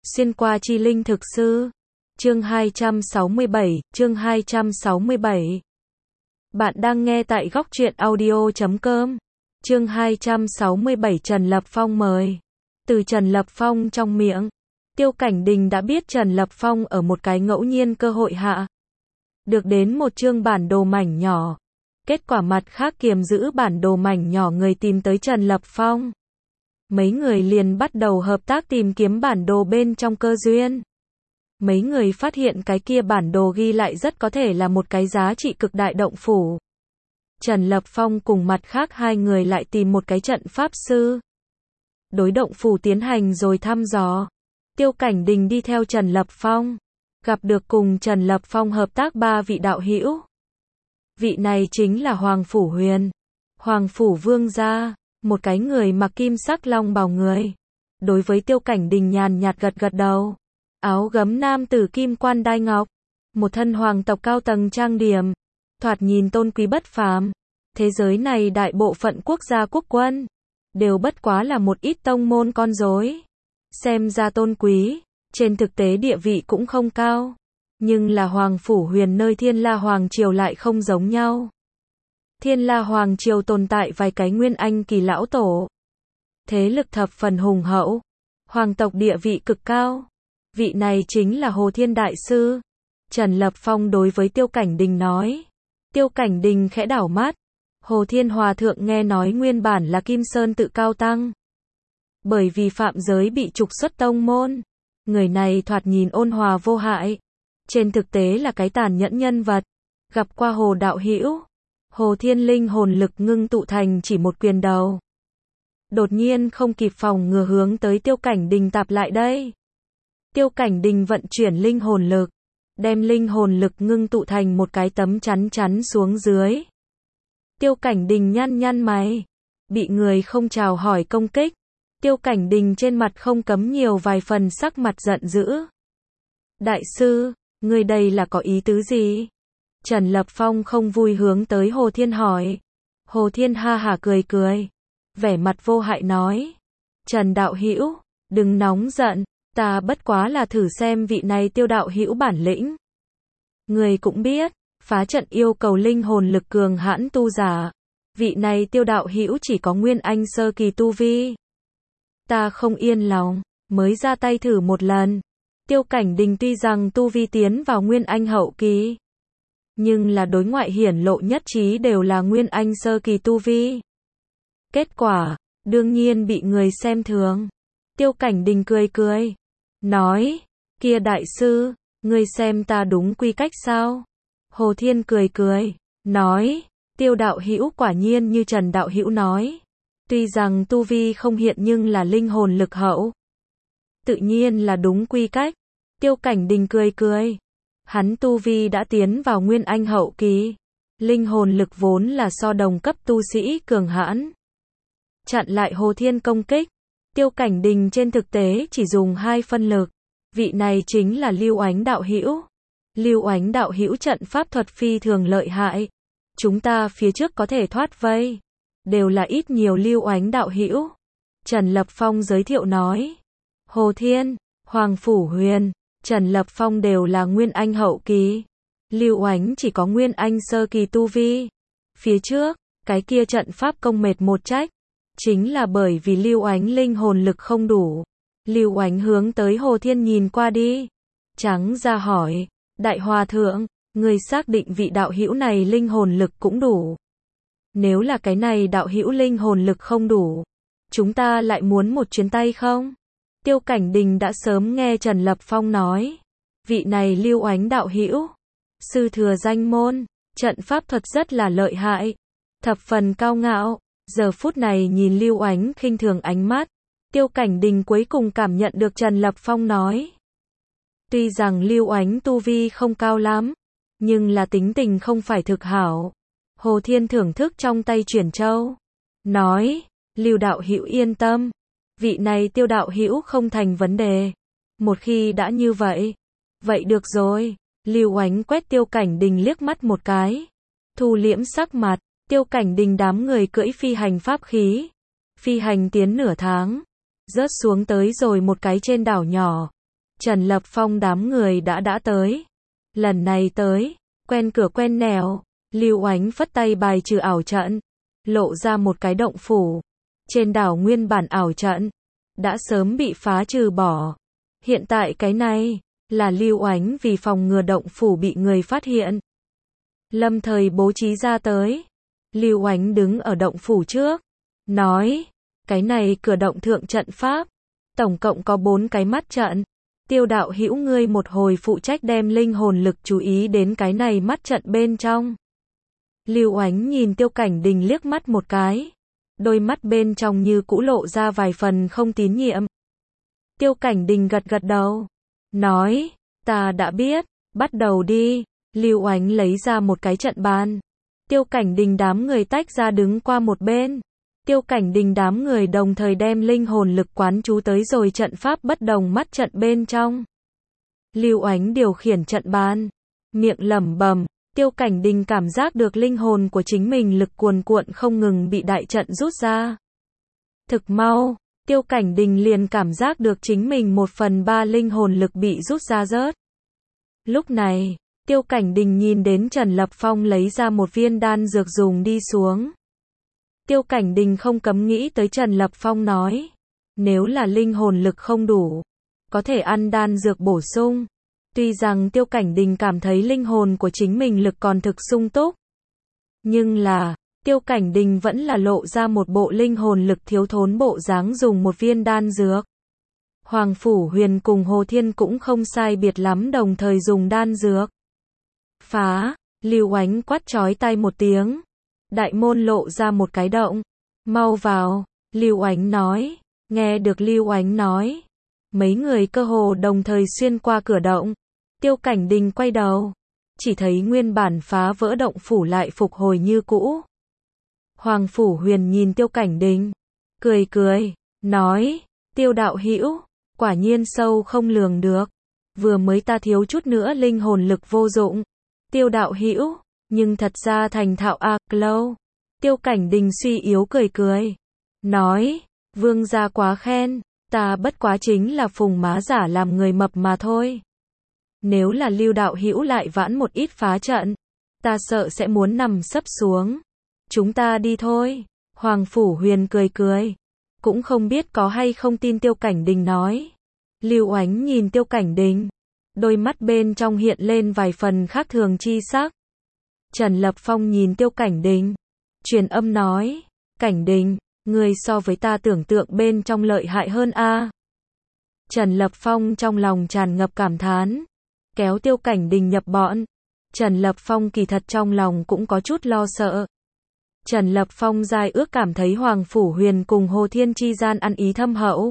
Xuyên qua chi linh thực sư. Chương 267. Bạn đang nghe tại góc truyện audio.com. Chương 267 Trần Lập Phong mời. Từ Trần Lập Phong trong miệng, Tiêu Cảnh Đình đã biết Trần Lập Phong ở một cái ngẫu nhiên cơ hội hạ được đến một chương bản đồ mảnh nhỏ. Kết quả mặt khác kiềm giữ bản đồ mảnh nhỏ người tìm tới Trần Lập Phong. Mấy người liền bắt đầu hợp tác tìm kiếm bản đồ bên trong cơ duyên. Mấy người phát hiện cái kia bản đồ ghi lại rất có thể là một cái giá trị cực đại động phủ. Trần Lập Phong cùng mặt khác hai người lại tìm một cái trận pháp sư. Đối động phủ tiến hành rồi thăm dò. Tiêu Cảnh Đình đi theo Trần Lập Phong, gặp được cùng Trần Lập Phong hợp tác ba vị đạo hữu. Vị này chính là Hoàng Phủ Huyền, Hoàng Phủ Vương gia, một cái người mặc kim sắc long bào người. Đối với Tiêu Cảnh Đình nhàn nhạt gật gật đầu. Áo gấm nam tử kim quan đai ngọc, một thân hoàng tộc cao tầng trang điểm, thoạt nhìn tôn quý bất phàm. Thế giới này đại bộ phận quốc gia quốc quân đều bất quá là một ít tông môn con rối. Xem ra tôn quý, trên thực tế địa vị cũng không cao. Nhưng là Hoàng Phủ Huyền nơi Thiên La Hoàng Triều lại không giống nhau. Thiên La Hoàng Triều tồn tại vài cái nguyên anh kỳ lão tổ. Thế lực thập phần hùng hậu, hoàng tộc địa vị cực cao. Vị này chính là Hồ Thiên Đại Sư. Trần Lập Phong đối với Tiêu Cảnh Đình nói. Tiêu Cảnh Đình khẽ đảo mắt. Hồ Thiên Hòa Thượng nghe nói nguyên bản là Kim Sơn tự cao tăng. Bởi vì phạm giới bị trục xuất tông môn. Người này thoạt nhìn ôn hòa vô hại. Trên thực tế là cái tàn nhẫn nhân vật. Gặp qua Hồ Đạo Hữu, Hồ Thiên linh hồn lực ngưng tụ thành chỉ một quyền đầu. Đột nhiên không kịp phòng ngừa hướng tới Tiêu Cảnh Đình tạp lại đây. Tiêu Cảnh Đình vận chuyển linh hồn lực, đem linh hồn lực ngưng tụ thành một cái tấm chắn chắn xuống dưới. Tiêu Cảnh Đình nhăn nhăn mày, bị người không chào hỏi công kích. Tiêu Cảnh Đình trên mặt không cấm nhiều vài phần sắc mặt giận dữ. Đại sư, người đây là có ý tứ gì? Trần Lập Phong không vui hướng tới Hồ Thiên hỏi. Hồ Thiên ha hả cười cười, vẻ mặt vô hại nói. Trần đạo hữu, đừng nóng giận, ta bất quá là thử xem vị này Tiêu đạo hữu bản lĩnh. Người cũng biết, phá trận yêu cầu linh hồn lực cường hãn tu giả. Vị này Tiêu đạo hữu chỉ có nguyên anh sơ kỳ tu vi. Ta không yên lòng, mới ra tay thử một lần. Tiêu Cảnh Đình tuy rằng tu vi tiến vào nguyên anh hậu kỳ, nhưng là đối ngoại hiển lộ nhất trí đều là nguyên anh sơ kỳ tu vi. Kết quả, đương nhiên bị người xem thường. Tiêu Cảnh Đình cười cười, nói, kia đại sư, ngươi xem ta đúng quy cách sao? Hồ Thiên cười cười, nói, Tiêu đạo hữu quả nhiên như Trần đạo hữu nói. Tuy rằng tu vi không hiện nhưng là linh hồn lực hậu. Tự nhiên là đúng quy cách. Tiêu Cảnh Đình cười cười. Hắn tu vi đã tiến vào nguyên anh hậu kỳ. Linh hồn lực vốn là so đồng cấp tu sĩ cường hãn. Chặn lại Hồ Thiên công kích. Tiêu Cảnh Đình trên thực tế chỉ dùng 2 phân lực. Vị này chính là Lưu Oánh đạo hữu. Lưu Oánh đạo hữu trận pháp thuật phi thường lợi hại. Chúng ta phía trước có thể thoát vây. Đều là ít nhiều Lưu Oánh đạo hữu. Trần Lập Phong giới thiệu nói. Hồ Thiên, Hoàng Phủ Huyền, Trần Lập Phong đều là nguyên anh hậu kỳ. Lưu Oánh chỉ có nguyên anh sơ kỳ tu vi. Phía trước, cái kia trận pháp công mệt một trách. Chính là bởi vì Lưu Oánh linh hồn lực không đủ. Lưu Oánh hướng tới Hồ Thiên nhìn qua đi. Trắng ra hỏi, Đại Hòa Thượng, người xác định vị đạo hữu này linh hồn lực cũng đủ. Nếu là cái này đạo hữu linh hồn lực không đủ, chúng ta lại muốn một chuyến tay không? Tiêu Cảnh Đình đã sớm nghe Trần Lập Phong nói. Vị này Lưu Oánh đạo hữu, sư thừa danh môn, trận pháp thuật rất là lợi hại, thập phần cao ngạo. Giờ phút này nhìn Lưu Oánh khinh thường ánh mắt, Tiêu Cảnh Đình cuối cùng cảm nhận được Trần Lập Phong nói. Tuy rằng Lưu Oánh tu vi không cao lắm, nhưng là tính tình không phải thực hảo. Hồ Thiên thưởng thức trong tay chuyển châu, nói, Lưu đạo hữu yên tâm, vị này Tiêu đạo hữu không thành vấn đề. Một khi đã như vậy, vậy được rồi. Lưu Oánh quét Tiêu Cảnh Đình liếc mắt một cái, thu liễm sắc mặt. Tiêu Cảnh Đình đám người cưỡi phi hành pháp khí, phi hành tiến nửa tháng, rớt xuống tới rồi một cái trên đảo nhỏ. Trần Lập Phong đám người đã tới. Lần này tới, quen cửa quen nẻo, Lưu Oánh phất tay bài trừ ảo trận, lộ ra một cái động phủ. Trên đảo nguyên bản ảo trận, đã sớm bị phá trừ bỏ. Hiện tại cái này, là Lưu Oánh vì phòng ngừa động phủ bị người phát hiện. Lâm thời bố trí ra tới. Lưu Oánh đứng ở động phủ trước, nói, cái này cửa động thượng trận pháp, tổng cộng có 4 cái mắt trận. Tiêu đạo hữu ngươi một hồi phụ trách đem linh hồn lực chú ý đến cái này mắt trận bên trong. Lưu Oánh nhìn Tiêu Cảnh Đình liếc mắt một cái. Đôi mắt bên trong như cũ lộ ra vài phần không tín nhiệm. Tiêu Cảnh Đình gật gật đầu, nói, ta đã biết, bắt đầu đi. Lưu Oánh lấy ra một cái trận bàn. Tiêu Cảnh Đình đám người tách ra đứng qua một bên. Tiêu Cảnh Đình đám người đồng thời đem linh hồn lực quán chú tới rồi trận pháp bất đồng mắt trận bên trong. Lưu Oánh điều khiển trận bàn, miệng lẩm bẩm. Tiêu Cảnh Đình cảm giác được linh hồn của chính mình lực cuồn cuộn không ngừng bị đại trận rút ra. Thực mau, Tiêu Cảnh Đình liền cảm giác được chính mình 1/3 linh hồn lực bị rút ra rớt. Lúc này, Tiêu Cảnh Đình nhìn đến Trần Lập Phong lấy ra một viên đan dược dùng đi xuống. Tiêu Cảnh Đình không cấm nghĩ tới Trần Lập Phong nói, nếu là linh hồn lực không đủ, có thể ăn đan dược bổ sung. Tuy rằng Tiêu Cảnh Đình cảm thấy linh hồn của chính mình lực còn thực sung túc, nhưng là, Tiêu Cảnh Đình vẫn là lộ ra một bộ linh hồn lực thiếu thốn bộ dáng dùng một viên đan dược. Hoàng Phủ Huyền cùng Hồ Thiên cũng không sai biệt lắm đồng thời dùng đan dược. Phá, Lưu Oánh quát chói tai một tiếng. Đại môn lộ ra một cái động. Mau vào, Lưu Oánh nói. Nghe được Lưu Oánh nói, mấy người cơ hồ đồng thời xuyên qua cửa động. Tiêu Cảnh Đình quay đầu, chỉ thấy nguyên bản phá vỡ động phủ lại phục hồi như cũ. Hoàng Phủ Huyền nhìn Tiêu Cảnh Đình, cười cười, nói, Tiêu đạo hữu, quả nhiên sâu không lường được. Vừa mới ta thiếu chút nữa linh hồn lực vô dụng. Tiêu đạo hữu, nhưng thật ra thành thạo a lâu. Tiêu Cảnh Đình suy yếu cười cười, nói, vương gia quá khen, ta bất quá chính là phùng má giả làm người mập mà thôi. Nếu là Lưu đạo hữu lại vãn một ít phá trận, ta sợ sẽ muốn nằm sấp xuống. Chúng ta đi thôi. Hoàng Phủ Huyền cười cười, cũng không biết có hay không tin Tiêu Cảnh Đình nói. Lưu Oánh nhìn Tiêu Cảnh Đình, đôi mắt bên trong hiện lên vài phần khác thường chi sắc. Trần Lập Phong nhìn Tiêu Cảnh Đình, truyền âm nói, Cảnh Đình, người so với ta tưởng tượng bên trong lợi hại hơn a. Trần Lập Phong trong lòng tràn ngập cảm thán, kéo Tiêu Cảnh Đình nhập bọn. Trần Lập Phong kỳ thật trong lòng cũng có chút lo sợ. Trần Lập Phong giai ước cảm thấy Hoàng Phủ Huyền cùng Hồ Thiên chi gian ăn ý thâm hậu.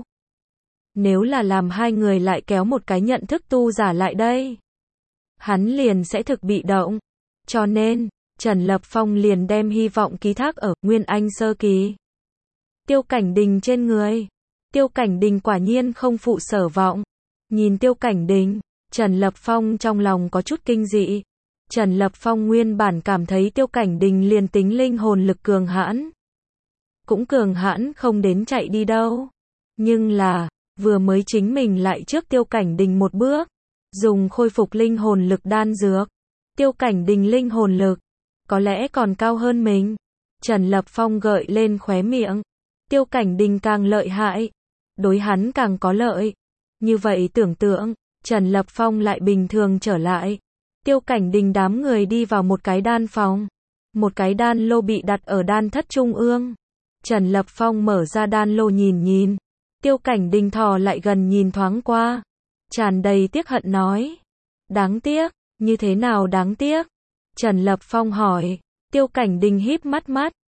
Nếu là làm hai người lại kéo một cái nhận thức tu giả lại đây, hắn liền sẽ thực bị động. Cho nên, Trần Lập Phong liền đem hy vọng ký thác ở Nguyên Anh sơ kỳ. Tiêu Cảnh Đình trên người. Tiêu Cảnh Đình quả nhiên không phụ sở vọng. Nhìn Tiêu Cảnh Đình, Trần Lập Phong trong lòng có chút kinh dị. Trần Lập Phong nguyên bản cảm thấy Tiêu Cảnh Đình liền tính linh hồn lực cường hãn, cũng cường hãn không đến chạy đi đâu. Nhưng là, vừa mới chính mình lại trước Tiêu Cảnh Đình một bước, dùng khôi phục linh hồn lực đan dược. Tiêu Cảnh Đình linh hồn lực, có lẽ còn cao hơn mình. Trần Lập Phong gợi lên khóe miệng. Tiêu Cảnh Đình càng lợi hại, đối hắn càng có lợi. Như vậy tưởng tượng, Trần Lập Phong lại bình thường trở lại. Tiêu Cảnh Đình đám người đi vào một cái đan phòng. Một cái đan lô bị đặt ở đan thất trung ương. Trần Lập Phong mở ra đan lô nhìn nhìn. Tiêu Cảnh Đình thò lại gần nhìn thoáng qua, tràn đầy tiếc hận nói, đáng tiếc. Như thế nào đáng tiếc? Trần Lập Phong hỏi. Tiêu Cảnh Đình híp mắt,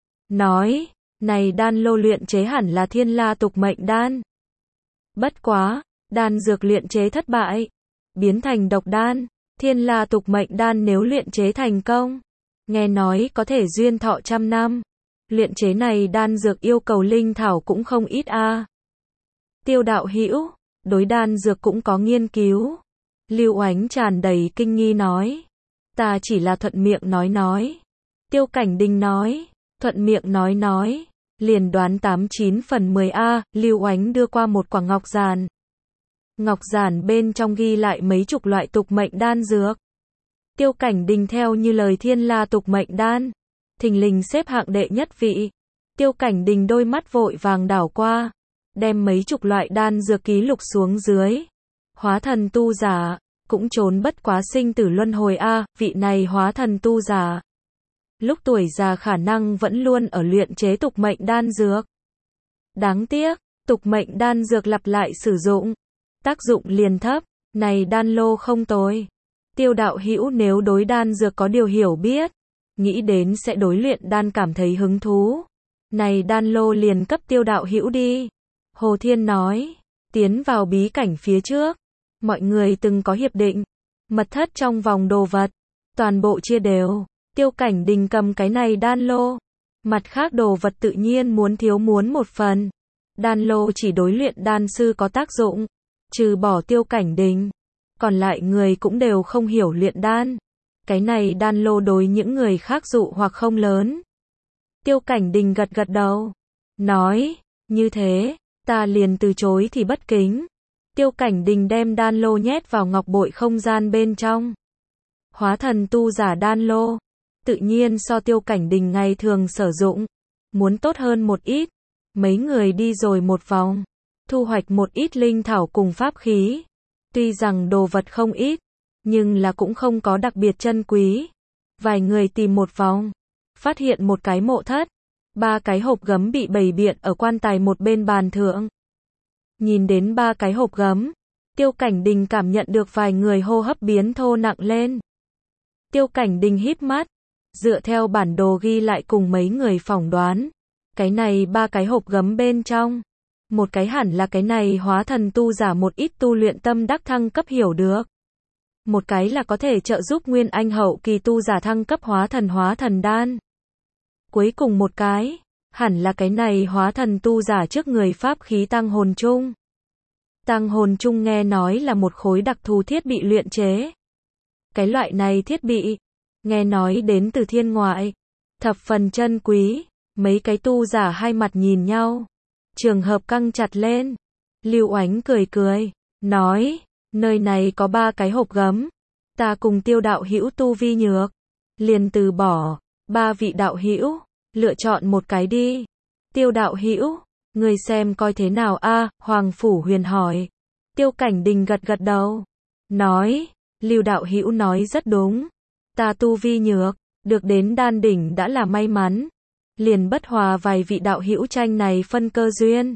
nói, này đan lô luyện chế hẳn là Thiên La tục mệnh đan. Bất quá, đan dược luyện chế thất bại, biến thành độc đan. Thiên La tục mệnh đan nếu luyện chế thành công, nghe nói có thể duyên thọ 100 năm. Luyện chế này đan dược yêu cầu linh thảo cũng không ít a. Tiêu đạo hữu, đối đan dược cũng có nghiên cứu. Lưu Oánh tràn đầy kinh nghi nói, ta chỉ là thuận miệng nói. Tiêu Cảnh Đình nói, thuận miệng nói, liền đoán 89 phần 10 a. Lưu Oánh đưa qua một quả ngọc giàn. ngọc giản bên trong ghi lại mấy chục loại tục mệnh đan dược. Tiêu Cảnh Đình theo như lời Thiên La tục mệnh đan, thình lình xếp hạng đệ nhất vị. Tiêu Cảnh Đình đôi mắt vội vàng đảo qua, đem mấy chục loại đan dược ký lục xuống dưới. Hóa thần tu giả, cũng trốn bất quá sinh tử luân hồi a, vị này hóa thần tu giả. Lúc tuổi già khả năng vẫn luôn ở luyện chế tục mệnh đan dược. Đáng tiếc, tục mệnh đan dược lặp lại sử dụng, tác dụng liền thấp, này đan lô không tồi. Tiêu đạo hữu nếu đối đan dược có điều hiểu biết, nghĩ đến sẽ đối luyện đan cảm thấy hứng thú. Này đan lô liền cấp tiêu đạo hữu đi. Hồ Thiên nói, tiến vào bí cảnh phía trước, mọi người từng có hiệp định, mật thất trong vòng đồ vật, toàn bộ chia đều. Tiêu Cảnh Đình cầm cái này đan lô, mặt khác đồ vật tự nhiên muốn một phần. Đan lô chỉ đối luyện đan sư có tác dụng, trừ bỏ Tiêu Cảnh Đình, còn lại người cũng đều không hiểu luyện đan. Cái này đan lô đối những người khác dụ hoặc không lớn. Tiêu Cảnh Đình gật gật đầu, nói, như thế, ta liền từ chối thì bất kính. Tiêu Cảnh Đình đem đan lô nhét vào ngọc bội không gian bên trong. Hóa thần tu giả đan lô, tự nhiên so Tiêu Cảnh Đình ngày thường sử dụng, muốn tốt hơn một ít. Mấy người đi rồi một vòng, thu hoạch một ít linh thảo cùng pháp khí. Tuy rằng đồ vật không ít, nhưng là cũng không có đặc biệt chân quý. Vài người tìm một vòng, phát hiện một cái mộ thất, 3 cái hộp gấm bị bày biện ở quan tài một bên bàn thượng. Nhìn đến 3 cái hộp gấm, Tiêu Cảnh Đình cảm nhận được vài người hô hấp biến thô nặng lên. Tiêu Cảnh Đình híp mắt, dựa theo bản đồ ghi lại cùng mấy người phỏng đoán, cái này 3 cái hộp gấm bên trong, một cái hẳn là cái này hóa thần tu giả một ít tu luyện tâm đắc thăng cấp hiểu được. Một cái là có thể trợ giúp nguyên anh hậu kỳ tu giả thăng cấp hóa thần đan. Cuối cùng một cái, hẳn là cái này hóa thần tu giả trước người pháp khí tăng hồn chung. Tăng hồn chung nghe nói là một khối đặc thù thiết bị luyện chế. Cái loại này thiết bị, nghe nói đến từ thiên ngoại, thập phần chân quý. Mấy cái tu giả hai mặt nhìn nhau, trường hợp căng chặt lên. Lưu Oánh cười cười, nói, nơi này có 3 cái hộp gấm, ta cùng Tiêu đạo hữu tu vi nhược, liền từ bỏ. 3 vị đạo hữu, lựa chọn một cái đi. Tiêu đạo hữu, người xem coi thế nào a? Hoàng Phủ Huyền hỏi. Tiêu Cảnh Đình gật gật đầu, nói, Lưu đạo hữu nói rất đúng, ta tu vi nhược, được đến đan đỉnh đã là may mắn, liền bất hòa vài vị đạo hữu tranh này phân cơ duyên.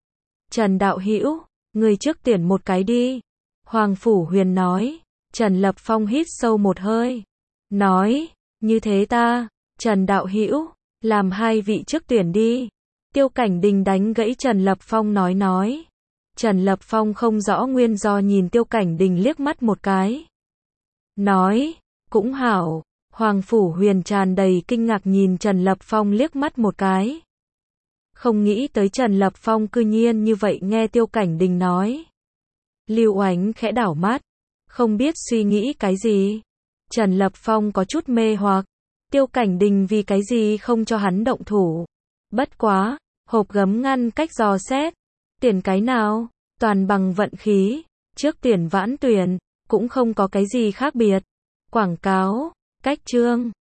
Trần đạo hữu, người trước tuyển một cái đi. Hoàng Phủ Huyền nói. Trần Lập Phong hít sâu một hơi, nói, như thế ta, Trần đạo hữu, làm 2 vị trước tuyển đi. Tiêu Cảnh Đình đánh gãy Trần Lập Phong nói. Trần Lập Phong không rõ nguyên do nhìn Tiêu Cảnh Đình liếc mắt một cái, nói, cũng hảo. Hoàng Phủ Huyền tràn đầy kinh ngạc nhìn Trần Lập Phong liếc mắt một cái. Không nghĩ tới Trần Lập Phong cư nhiên như vậy nghe Tiêu Cảnh Đình nói. Lưu Oánh khẽ đảo mắt, không biết suy nghĩ cái gì. Trần Lập Phong có chút mê hoặc, Tiêu Cảnh Đình vì cái gì không cho hắn động thủ. Bất quá, hộp gấm ngăn cách dò xét, tuyển cái nào, toàn bằng vận khí, trước tuyển vãn tuyển, cũng không có cái gì khác biệt. Quảng cáo, cách chương